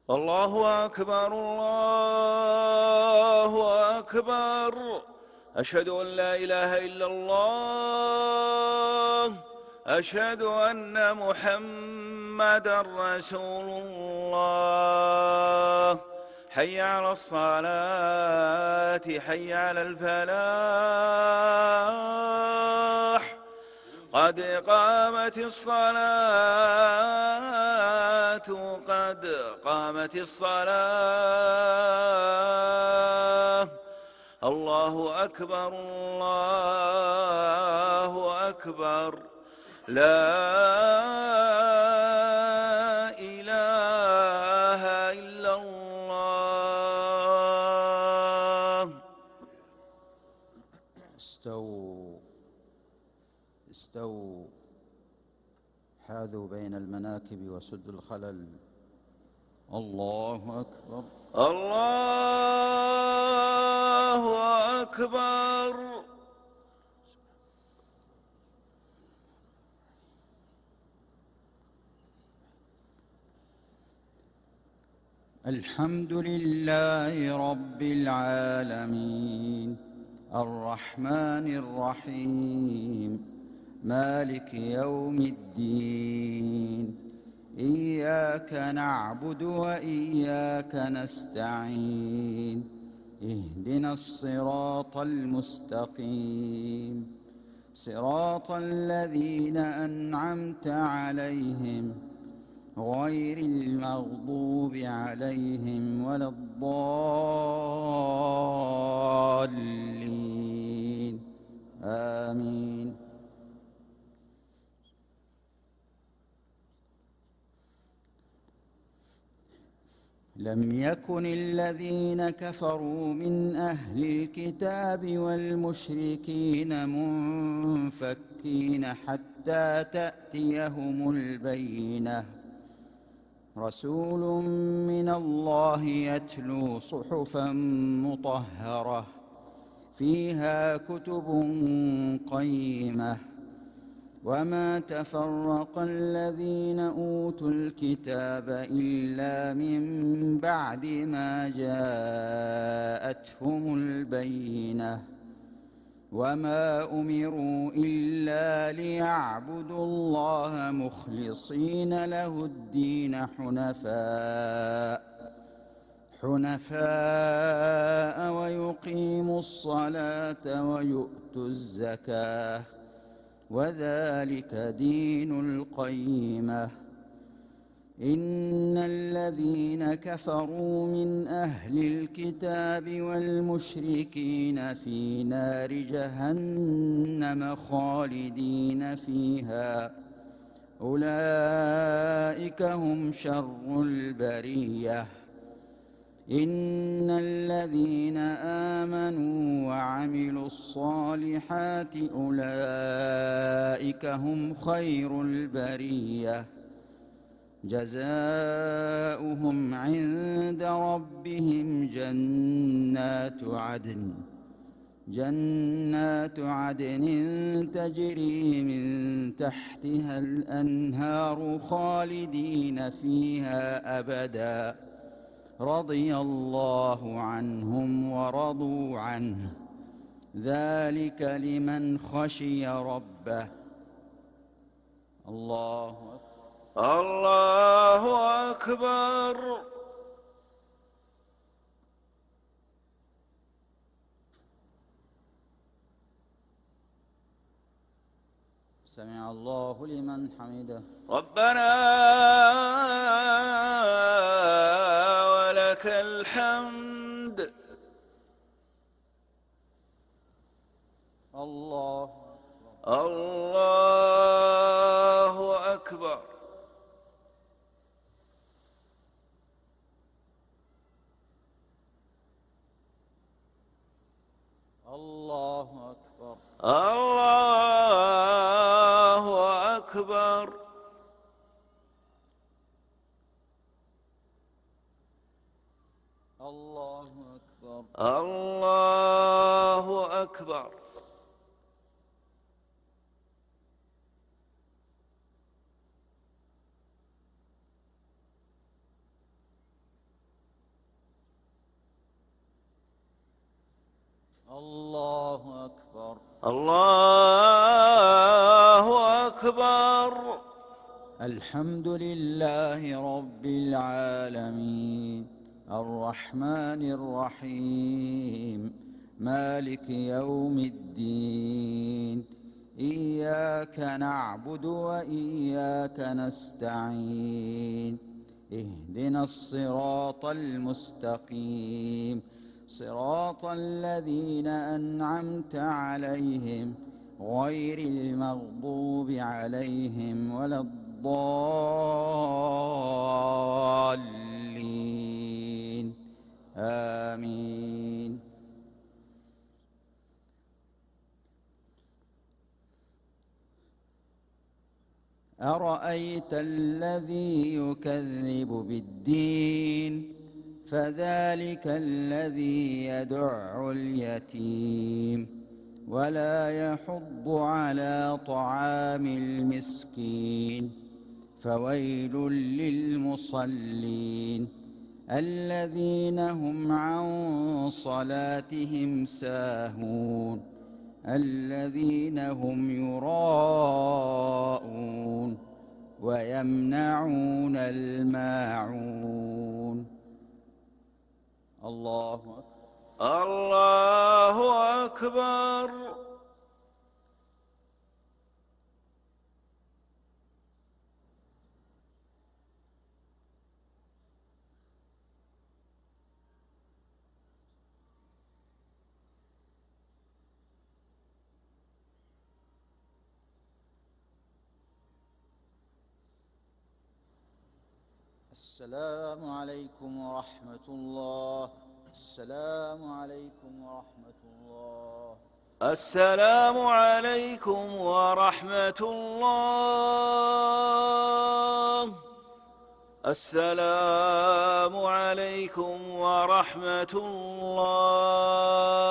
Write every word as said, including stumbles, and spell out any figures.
الله أكبر الله أكبر. أشهد أن لا إله إلا الله. أشهد أن محمدًا رسول الله. حي على الصلاة حي على الفلاح. قد قامت الصلاة قد قامت الصلاة. الله أكبر الله أكبر. لا إله إلا الله. استووا استووا حاذوا بين المناكب وسدوا الخلل. الله أكبر الله أكبر. الحمد لله رب العالمين الرحمن الرحيم مالك يوم الدين. إياك نعبد وإياك نستعين. اهدنا الصراط المستقيم صراط الذين أنعمت عليهم غير المغضوب عليهم ولا الضالين. آمين. لم يكن الذين كفروا من أهل الكتاب والمشركين منفكين حتى تأتيهم البينة. رسول من الله يتلو صحفا مطهرة فيها كتب قيمة. وما تفرق الذين أوتوا الكتاب إلا من بعد ما جاءتهم البينة. وما أمروا إلا ليعبدوا الله مخلصين له الدين حنفاء حنفاء ويقيموا الصلاة ويؤتوا الزكاة وذلك دين القيمة. إن الذين كفروا من أهل الكتاب والمشركين في نار جهنم خالدين فيها أولئك هم شر البرية. إن الذين آمنوا وعملوا الصالحات أولئك هم خير البرية. جزاؤهم عند ربهم جنات عدن جنات عدن تجري من تحتها الأنهار خالدين فيها أبدا. رضي الله عنهم ورضوا عنه ذلك لمن خشي ربه. الله أكبر الله أكبر. سمع الله لمن حمده. ربنا ولك الحمد. الله الله أكبر. الله أكبر الله أكبر. الله أكبر الله أكبر. الله أكبر. الله أكبر. الحمد لله رب العالمين الرحمن الرحيم مالك يوم الدين إياك نعبد وإياك نستعين اهدنا الصراط المستقيم صراط الذين أنعمت عليهم غير المغضوب عليهم ولا الضالين آمين. أرأيت الذي يكذب بالدين فذلك الذي يدع اليتيم ولا يحض على طعام المسكين فويل للمصلين الذين هم عن صلاتهم ساهون الذين هم يراءون ويمنعون الماعون. الله أكبر. الله أكبر. السلام عليكم ورحمة الله. السلام عليكم ورحمة الله. السلام عليكم ورحمة الله. السلام عليكم ورحمة الله.